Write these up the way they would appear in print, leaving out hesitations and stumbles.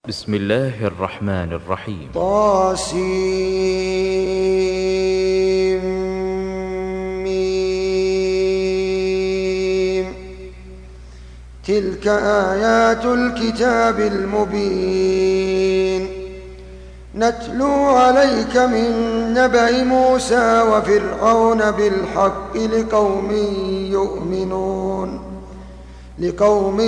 بسم الله الرحمن الرحيم. طاسيم. تلك آيات الكتاب المبين نتلو عليك من نبأ موسى وفرعون بالحق لقوم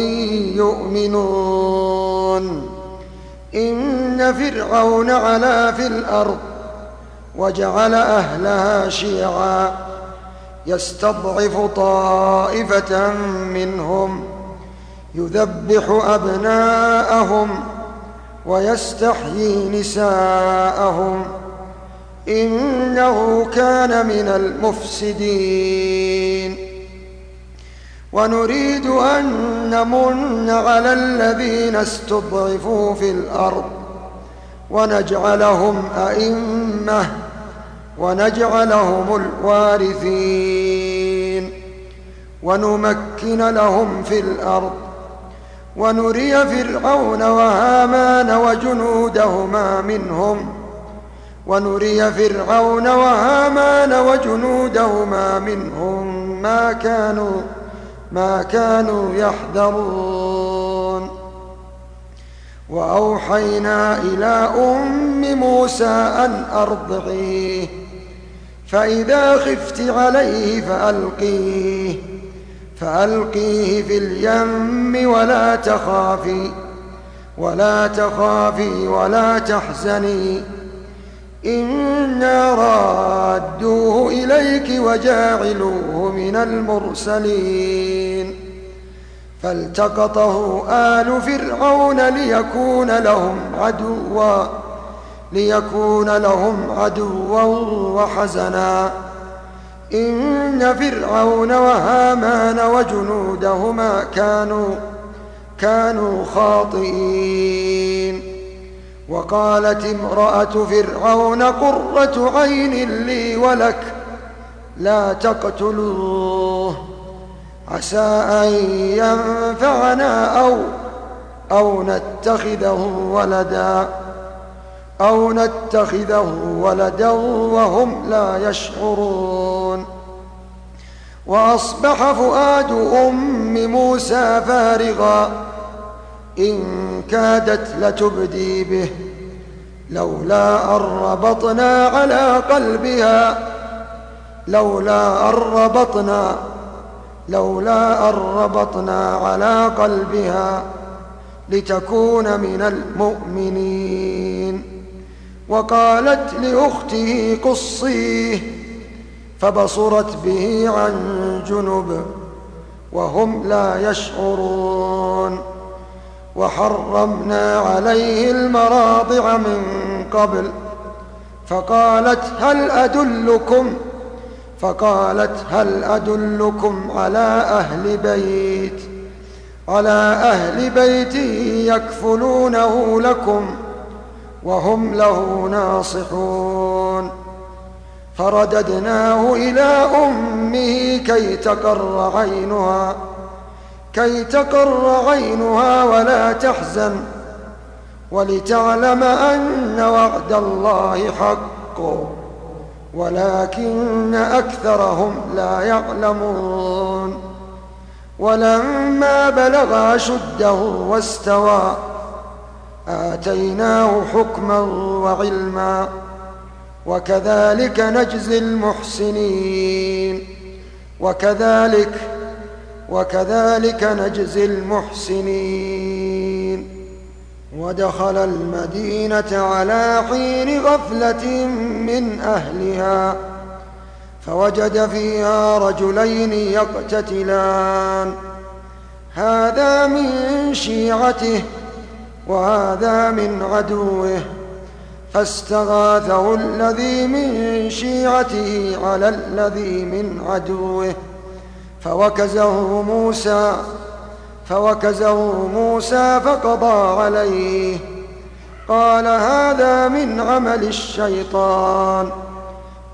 يؤمنون. إن فرعون علا في الأرض وجعل أهلها شيعا يستضعف طائفة منهم يذبح أبناءهم ويستحيي نساءهم إنه كان من المفسدين. ونريد أن نمن على الذين استضعفوا في الأرض ونجعلهم أئمة ونجعلهم الوارثين ونمكن لهم في الأرض ونري فرعون وهامان وجنودهما منهم ما كانوا يحذرون. وأوحينا إلى أم موسى أن أرضعيه فإذا خفت عليه فألقيه في اليم ولا تخافي ولا تحزني إنا رادوه إليك وجاعلوه من المرسلين. فالتقطه آل فرعون ليكون لهم عدوا وحزنا إن فرعون وهامان وجنودهما كانوا خاطئين. وقالت امرأة فرعون قرة عين لي ولك لا تقتلوه عسى أن ينفعنا أو نتخذه ولدا وهم لا يشعرون. وأصبح فؤاد أم موسى فارغا إن كادت لتبدي به لولا أن ربطنا على قلبها لتكون من المؤمنين. وقالت لأخته قصيه فبصرت به عن جنب وهم لا يشعرون. وحرمنا عليه المراضع من قبل فقالت هل أدلكم على أهل بيت يكفلونه لكم وهم له ناصحون. فرددناه إلى أمه كي تقر عينها ولا تحزن ولتعلم أن وعد الله حق ولكن أكثرهم لا يعلمون. ولما بلغ أشده واستوى آتيناه حكما وعلما وكذلك نجزي المحسنين. ودخل المدينة على حين غفلة من أهلها فوجد فيها رجلين يقتتلان هذا من شيعته وهذا من عدوه فاستغاثه الذي من شيعته على الذي من عدوه فوكزه موسى فقضى عليه قال هذا من عمل الشيطان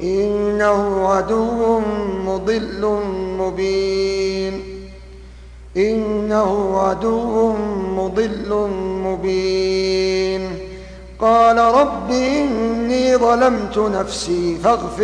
إنه عدو مضل مبين. إنه عدو مضل مبين. قال رب إني ظلمت نفسي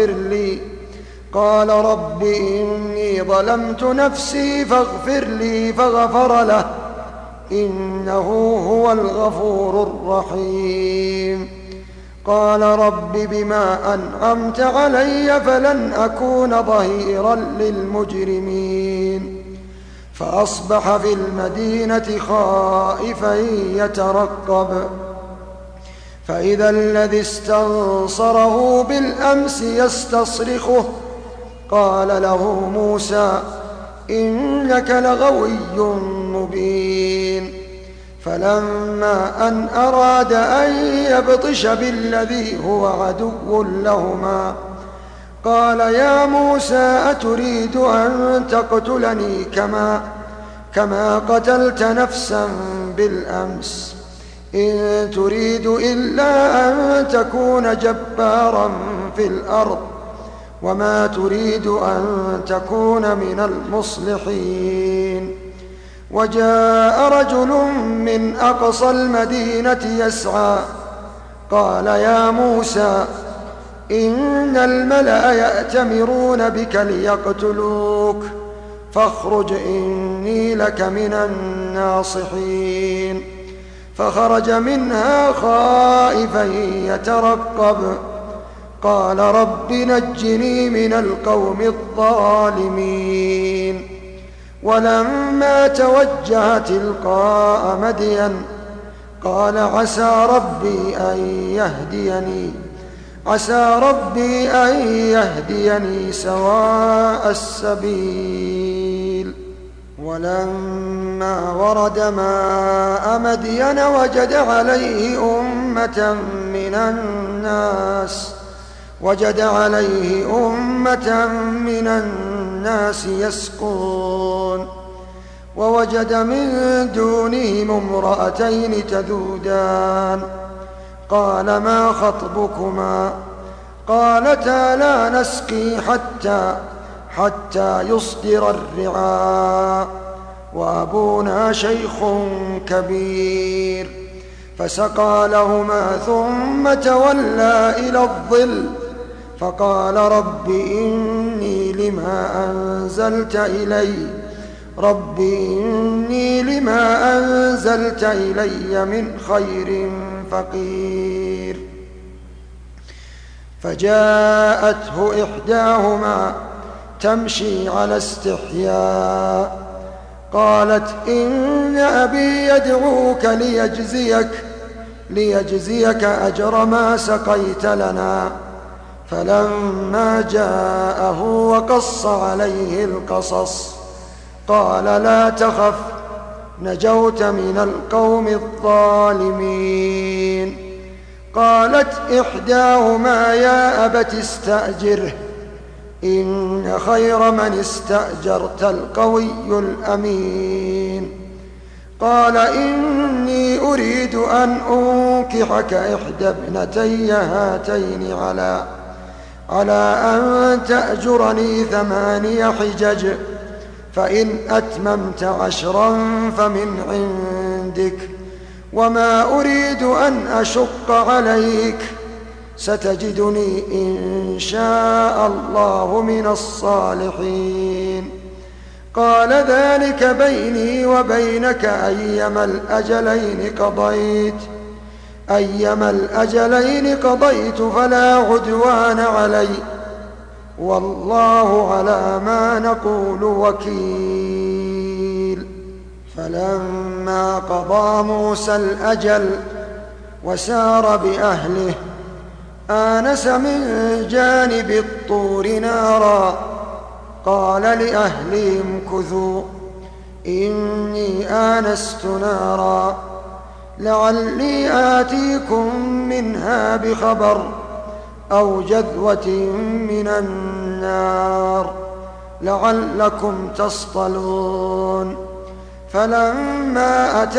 فاغفر لي فغفر له إنه هو الغفور الرحيم. قال رب بما أنعمت علي فلن أكون ظهيرا للمجرمين. فأصبح في المدينة خائفا يترقب فإذا الذي استنصره بالأمس يستصرخه قال له موسى إنك لغوي مبين. فلما أن أراد أن يبطش بالذي هو عدو لهما قال يا موسى أتريد أن تقتلني كما قتلت نفسا بالأمس إن تريد إلا أن تكون جبارا في الأرض وما تريد أن تكون من المصلحين. وجاء رجل من أقصى المدينة يسعى قال يا موسى إن الملأ يأتمرون بك ليقتلوك فاخرج إني لك من الناصحين. فخرج منها خائفا يترقب قال رب نجني من القوم الظالمين. ولما توجه تلقاء مدين قال عسى ربي أن يهديني سواء السبيل. ولما ورد ماء مدين وجد عليه أمة من الناس يسقون ووجد من دونهم امرأتين تذودان قال ما خطبكما قالتا لا نسقي حتى يصدر الرعاء وأبونا شيخ كبير. فسقى لهما ثم تولى إلى الظل فقال رب إني لما أنزلت إلي من خير فقير. فجاءته إحداهما تمشي على استحياء قالت إن أبي يدعوك ليجزيك أجر ما سقيت لنا. فلما جاءه وقص عليه القصص قال لا تخف نجوت من القوم الظالمين. قالت إحداهما يا أبت استأجره إن خير من استأجرت القوي الأمين. قال إني أريد أن أنكحك إحدى ابنتي هاتين على أن تأجرني 8 حجج فإن أتممت 10 فمن عندك وما أريد أن أشق عليك ستجدني إن شاء الله من الصالحين. قال ذلك بيني وبينك أيما الأجلين قضيت فلا عدوان علي والله على ما نقول وكيل. فلما قضى موسى الأجل وسار بأهله آنس من جانب الطور نارا قال لأهلهم كثوا إني آنست نارا لعلي آتيكم منها بخبر أو جذوة من النار لعلكم تصطلون. فلما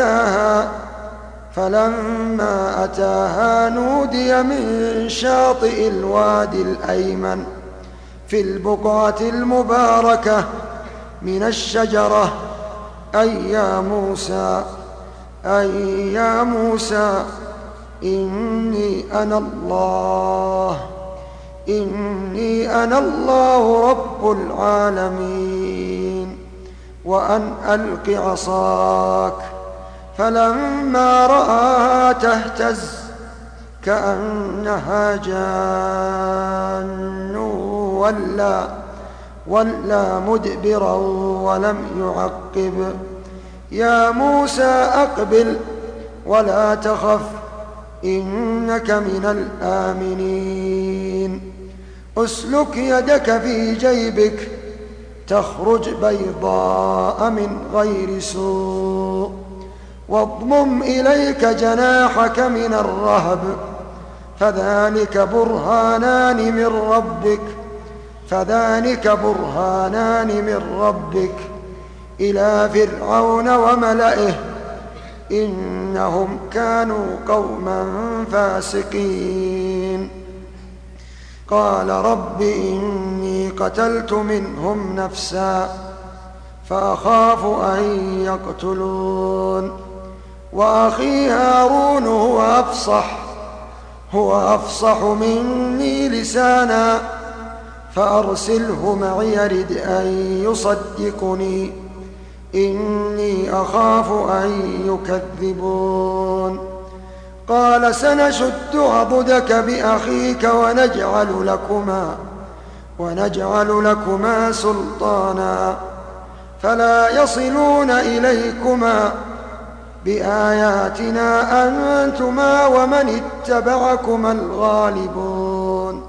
أتاها نودي من شاطئ الوادي الأيمن في البقعة المباركة من الشجرة أي يا موسى إني أنا الله رب العالمين وأن ألق عصاك. فلما رآها تهتز كأنها جان ولى مدبرا ولم يعقب. يا موسى أقبل ولا تخف إنك من الآمنين. أسلك يدك في جيبك تخرج بيضاء من غير سوء واضمم إليك جناحك من الرهب فذلك برهانان من ربك إلى فرعون وملئه إنهم كانوا قوما فاسقين. قال رب إني قتلت منهم نفسا فأخاف أن يقتلون وأخي هارون هو أفصح مني لسانا فأرسله معي يرد أن يصدقني إني أخاف أن يكذبون. قال سنشد عضدك بأخيك ونجعل لكما سلطانا فلا يصلون إليكما بآياتنا أنتما ومن اتبعكما الغالبون.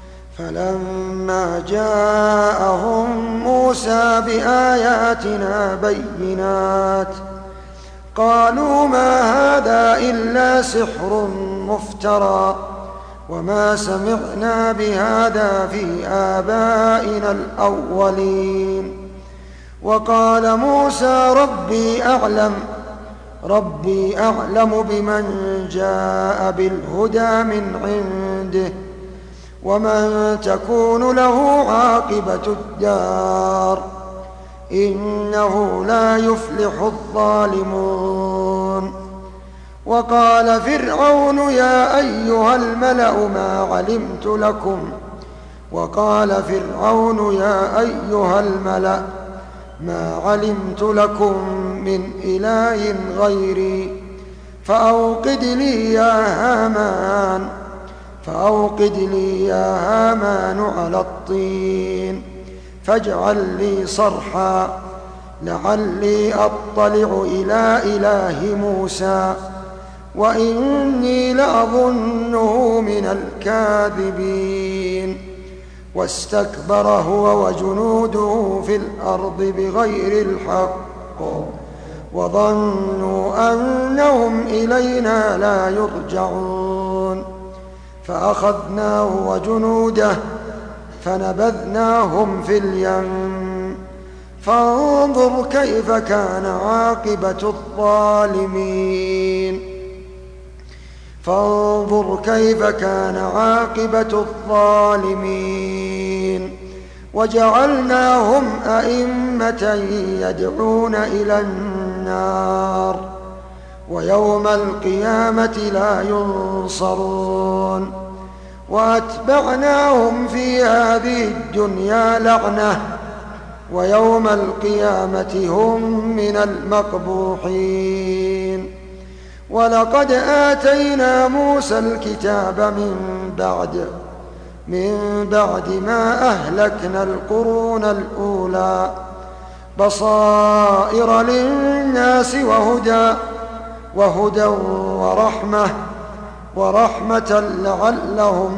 فلما جاءهم موسى بآياتنا بينات قالوا ما هذا إلا سحر مفترى وما سمعنا بهذا في آبائنا الأولين. وقال موسى ربي أعلم بمن جاء بالهدى من عنده ومن تكون له عاقبة الدار إنه لا يفلح الظالمون. وقال فرعون يا أيها الملأ ما علمت لكم من إله غيري فأوقد لي يا هامان على الطين فاجعل لي صرحا لعلي أطلع إلى إله موسى وإني لأظنه من الكاذبين. واستكبر هو وجنوده في الأرض بغير الحق وظنوا أنهم إلينا لا يرجعون. فأخذناه وجنوده فنبذناهم في اليم فانظر كيف كان عاقبة الظالمين. وجعلناهم أئمة يدعون إلى النار ويوم القيامة لا ينصرون. وأتبعناهم في هذه الدنيا لعنة ويوم القيامة هم من المقبوحين. ولقد آتينا موسى الكتاب من بعد ما أهلكنا القرون الأولى بصائر للناس وهدى ورحمة لعلهم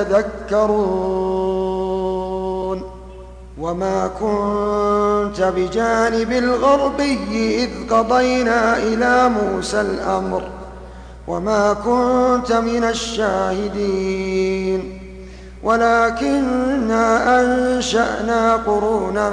يتذكرون. وما كنت بجانب الغربي إذ قضينا إلى موسى الأمر وما كنت من الشاهدين ولكننا أنشأنا قرونا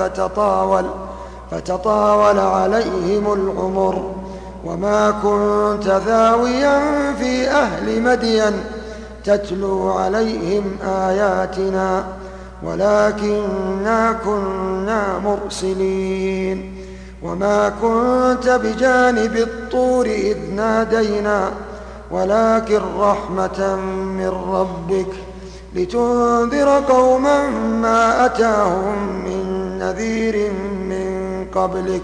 فتطاول عليهم العمر وما كنت ثاويا في أهل مدين تتلو عليهم آياتنا ولكننا كنا مرسلين. وما كنت بجانب الطور إذ نادينا ولكن رحمة من ربك لتنذر قوما ما أتاهم من نذير من قبلك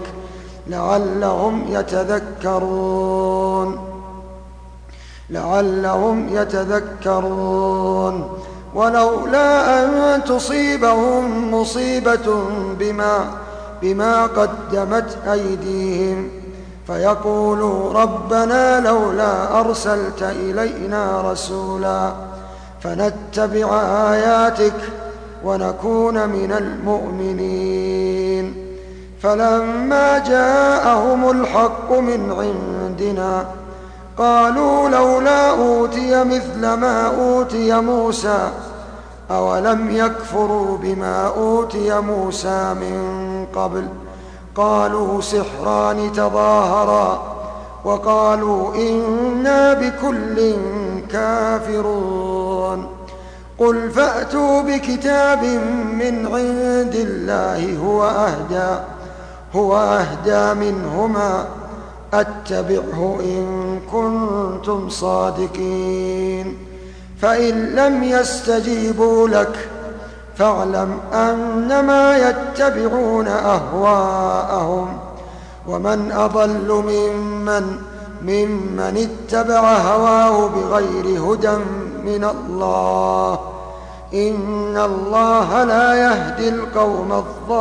لعلهم يتذكرون ولولا أن تصيبهم مصيبة بما قدمت أيديهم فيقولوا ربنا لولا أرسلت إلينا رسولا فنتبع آياتك ونكون من المؤمنين فلما جاءهم الحق من عندنا قالوا لولا أوتي مثل ما أوتي موسى أولم يكفروا بما أوتي موسى من قبل قالوا سحران تظاهرا وقالوا إنا بكل كافرون قل فأتوا بكتاب من عند الله هو أهدى منهما أتبعه إن كنتم صادقين فإن لم يستجيبوا لك فاعلم أنما يتبعون أهواءهم ومن أضل ممن اتبع هواه بغير هدى من الله إن الله لا يهدي القوم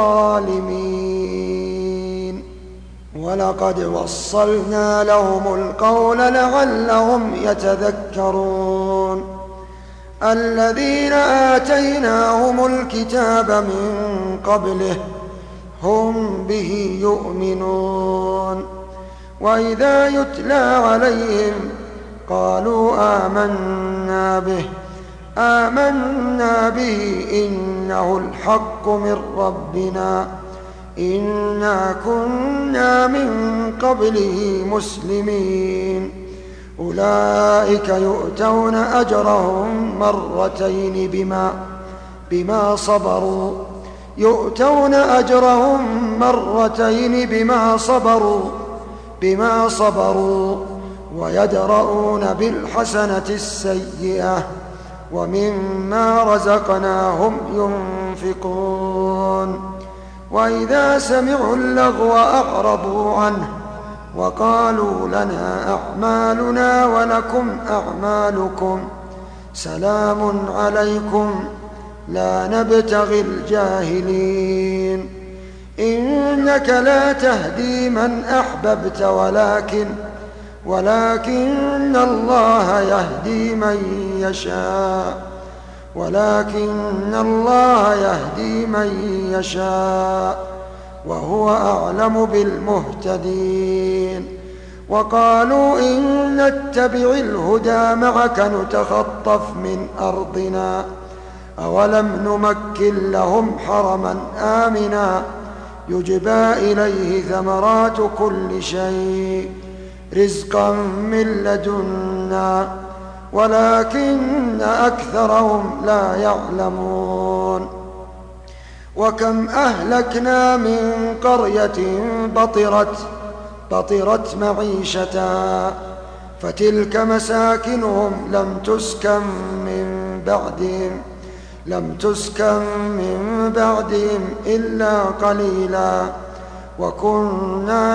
الظالمين ولقد وصلنا لهم القول لعلهم يتذكرون الذين آتيناهم الكتاب من قبله هم به يؤمنون وإذا يتلى عليهم قالوا آمنا به إنه الحق من ربنا إنا كنا من قبله مسلمين أولئك يؤتون أجرهم مرتين بما صبروا ويدرؤون بالحسنة السيئة ومما رزقناهم ينفقون وإذا سمعوا اللغو أعرضوا عنه وقالوا لنا أعمالنا ولكم أعمالكم سلام عليكم لا نبتغي الجاهلين إنك لا تهدي من أحببت ولكن الله يهدي من يشاء وهو أعلم بالمهتدين وقالوا إن نتبع الهدى معك نتخطف من أرضنا أولم نمكن لهم حرما آمنا يجبى إليه ثمرات كل شيء رزقا من لدنا ولكن أكثرهم لا يعلمون وكم أهلكنا من قرية بطرت معيشتها فتلك مساكنهم لم تسكن من بعدهم إلا قليلا وكنا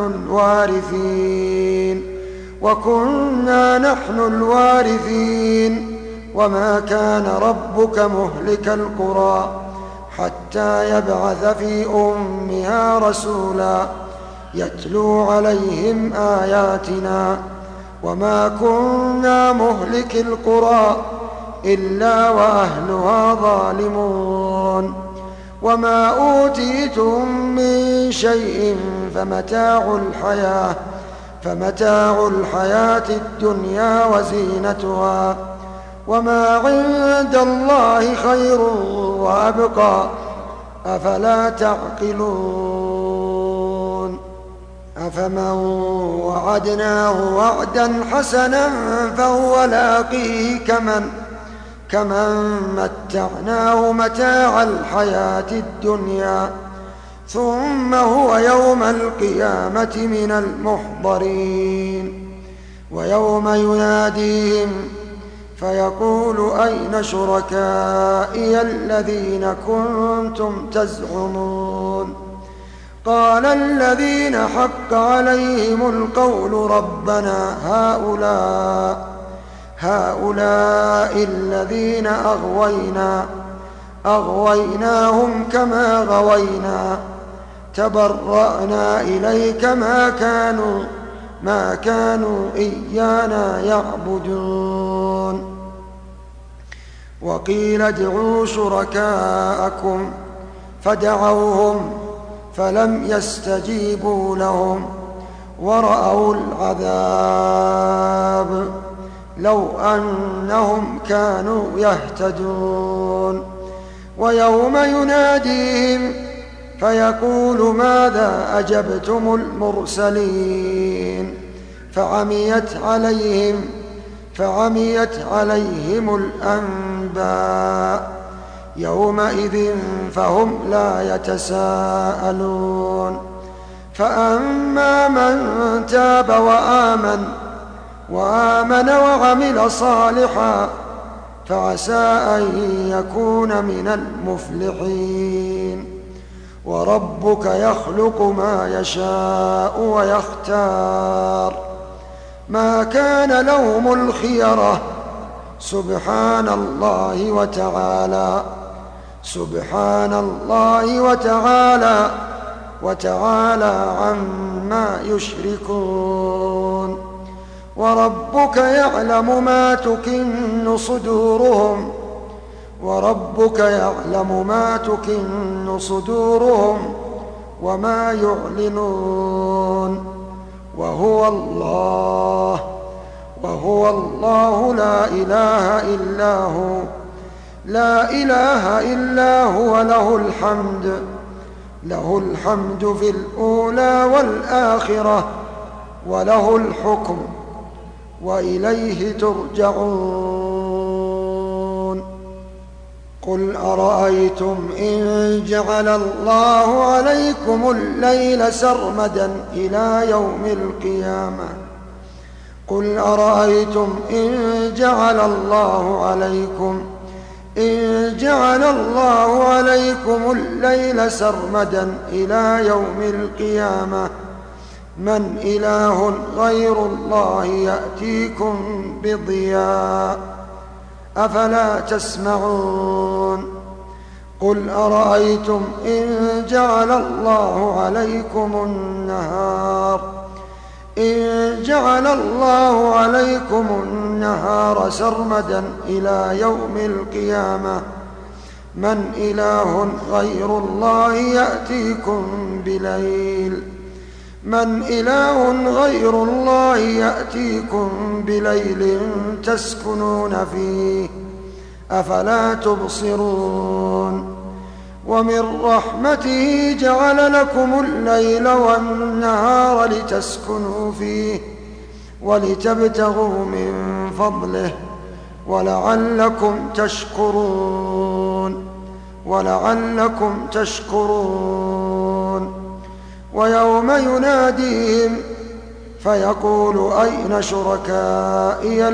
نحن الوارثين وما كان ربك مهلك القرى حتى يبعث في أمها رسولا يتلو عليهم آياتنا وما كنا مهلك القرى إلا وأهلها ظالمون وما أوتيتم من شيء فمتاع الحياة الدنيا وزينتها وما عند الله خير وأبقى أفلا تعقلون أفمن وعدناه وعدا حسنا فهو لاقيه كمن متعناه متاع الحياة الدنيا ثم هو يوم القيامة من المحضرين. ويوم يناديهم فيقول أين شركائي الذين كنتم تزعمون؟ قال الذين حق عليهم القول ربنا هؤلاء الذين أغويناهم كما غوينا، تبرأنا إليك ما كانوا إيانا يعبدون. وقيل ادعوا شركاءكم فدعوهم فلم يستجيبوا لهم ورأوا العذاب لو أنهم كانوا يهتدون. ويوم يناديهم فيقول ماذا أجبتم المرسلين؟ فعميت عليهم الأنباء يومئذ فهم لا يتساءلون. فأما من تاب وآمن وعمل صالحا فعسى أن يكون من المفلحين. وربك يخلق ما يشاء ويختار، ما كان لهم الخيرة، سبحان الله وتعالى عما يشركون. وربك يعلم ما تكن صدورهم وما يعلنون. وهو الله لا إله إلا هو له الحمد في الأولى والآخرة وله الحكم وإليه ترجعون. قل أرأيتم إن جعل الله عليكم الليل سرمدا إلى يوم القيامة إن جعل الله عليكم الليل سرمدا إلى يوم القيامة من إله غير الله يأتيكم بضياء أفلا تسمعون؟ قل أرأيتم إن جعل الله عليكم النهار سرمدا إلى يوم القيامة من إله غير الله يأتيكم بليل تسكنون فيه أفلا تبصرون؟ ومن رحمته جعل لكم الليل والنهار لتسكنوا فيه ولتبتغوا من فضله ولعلكم تشكرون. ويوم يناديهم فيقول أين شركائي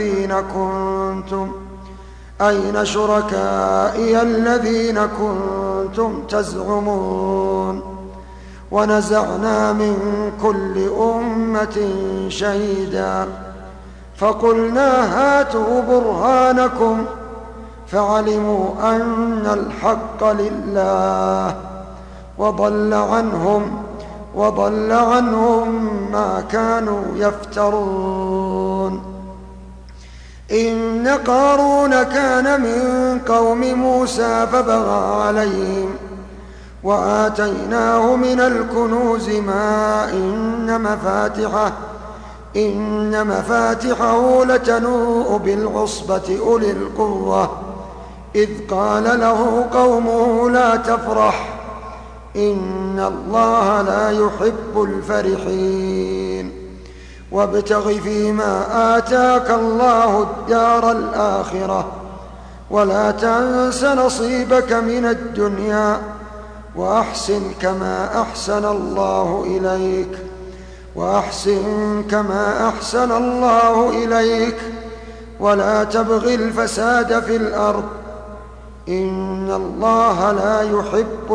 الذين كنتم تزعمون؟ ونزعنا من كل أمة شهيدا فقلنا هاتوا برهانكم فعلموا أن الحق لله وضل عنهم ما كانوا يفترون. إن قارون كان من قوم موسى فبغى عليهم وآتيناه من الكنوز ما إن مفاتحه لتنوء بالعصبة أولي القوة إذ قال له قومه لا تفرح إن الله لا يحب الفرحين وابتغ فيما آتاك الله الدار الآخرة ولا تنس نصيبك من الدنيا وأحسن كما أحسن الله إليك وأحسن كما أحسن الله إليك ولا تبغ الفساد في الأرض إن الله لا يحب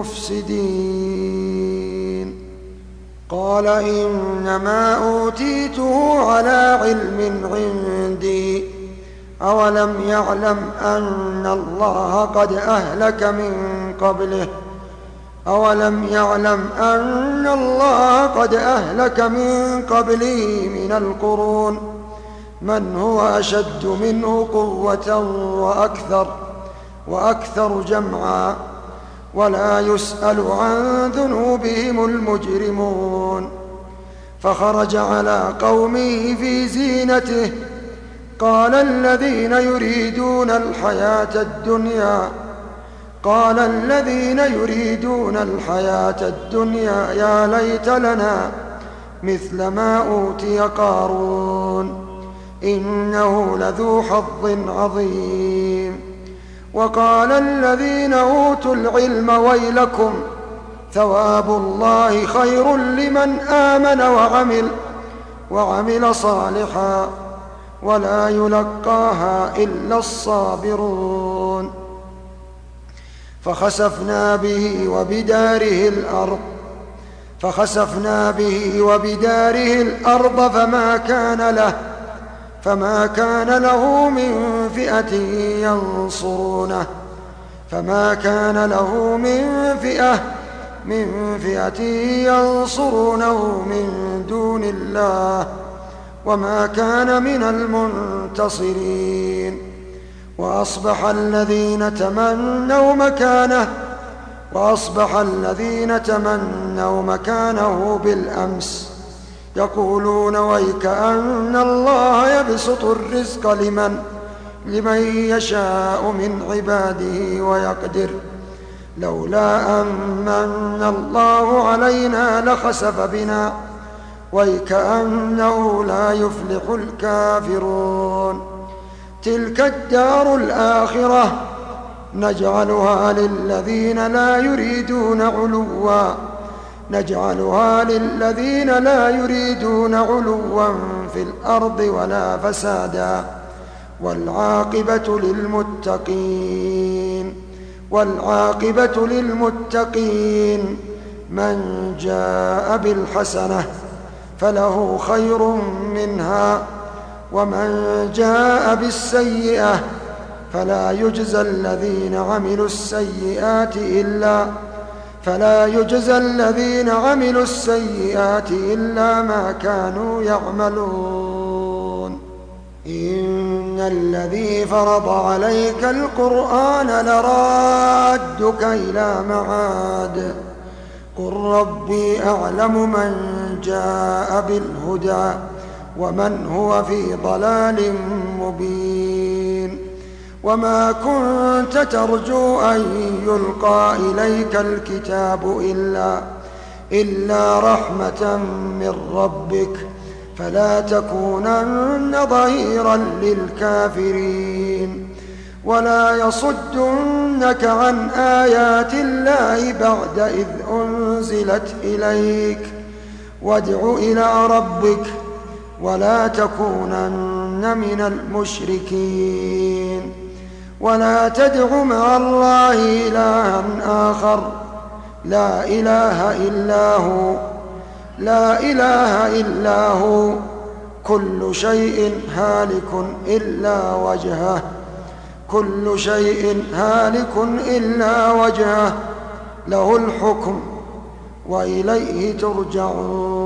المفسدين. قال إنما أوتيته على علم عندي أولم يعلم أن الله قد أهلك من قبله من القرون من هو أشد منه قوة وأكثر جمعا ولا يسأل عن ذنوبهم المجرمون. فخرج على قومه في زينته قال الذين يريدون الحياة الدنيا يا ليت لنا مثل ما أوتي قارون إنه لذو حظ عظيم. وقال الذين أوتوا العلم ويلكم ثواب الله خير لمن آمن وعمل صالحا ولا يلقاها إلا الصابرون. فخسفنا به وبداره الأرض فما كان له من فئة ينصرونه من دون الله وما كان من المنتصرين. وأصبح الذين تمنوا مكانه بالأمس يقولون ويكأن الله يبسط الرزق لمن يشاء من عباده ويقدر لولا أمن الله علينا لخسف بنا ويكأنه لا يفلح الكافرون. تلك الدار الآخرة نجعلها للذين لا يريدون علوا في الأرض ولا فسادا والعاقبة للمتقين. من جاء بالحسنة فله خير منها ومن جاء بالسيئة فلا يجزى الذين عملوا السيئات إلا ما كانوا يعملون. إن الذي فرض عليك القرآن لرادك إلى معاد قل ربي أعلم من جاء بالهدى ومن هو في ضلال مبين. وما كنت ترجو أن يلقى إليك الكتاب إلا رحمة من ربك فلا تكونن ظهيرا للكافرين. ولا يصدنك عن آيات الله بعد إذ أنزلت إليك وادع إلى ربك ولا تكونن من المشركين. ولا تدع مع الله إلها آخر لا إله إلا هو كل شيء هالك إلا وجهه له الحكم وإليه ترجعون.